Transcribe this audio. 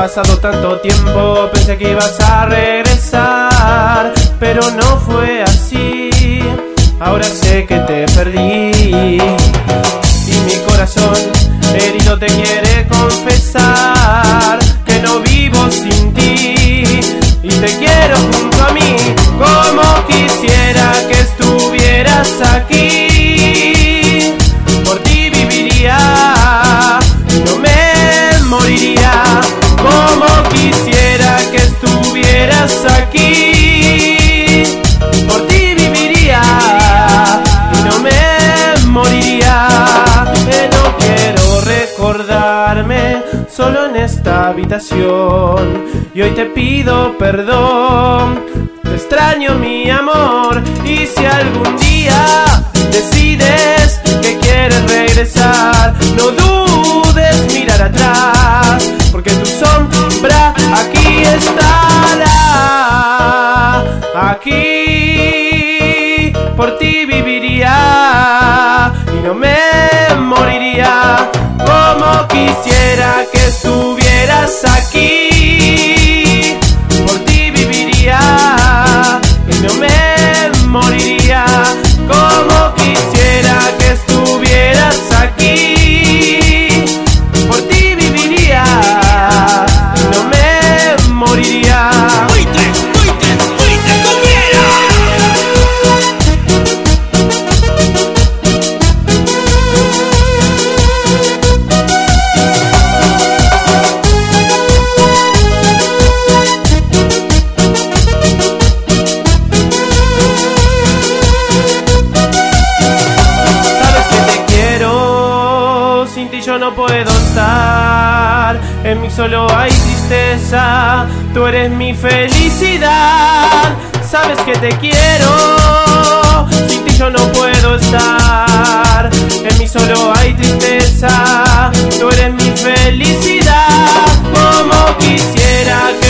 pasado tanto tiempo, pensé que ibas a regresar, pero no fue así. Ahora sé que te perdí y mi corazón herido te quiere confesar que no vivo sin ti y te quiero junto a mí. Como quisiera que estuvieras aquí, por ti viviría y no me moriría. Como quisiera que estuvieras aquí, por ti viviría y no me moriría. No quiero recordarme solo en esta habitación y hoy te pido perdón. Te extraño, mi amor, y si algún día decides que quieres regresar, no dudes mirar atrás, porque tu sombra aquí estará. Aquí por ti viviría y no me moriría. Como quisiera que estuvieras aquí, por ti viviría y no me moriría. Como quisiera que estuvieras aquí, por ti viviría y no me moriría. Yo no puedo estar, en mí solo hay tristeza, tú eres mi felicidad. Sabes que te quiero, sin ti yo no puedo estar, en mí solo hay tristeza, tú eres mi felicidad. Como quisiera que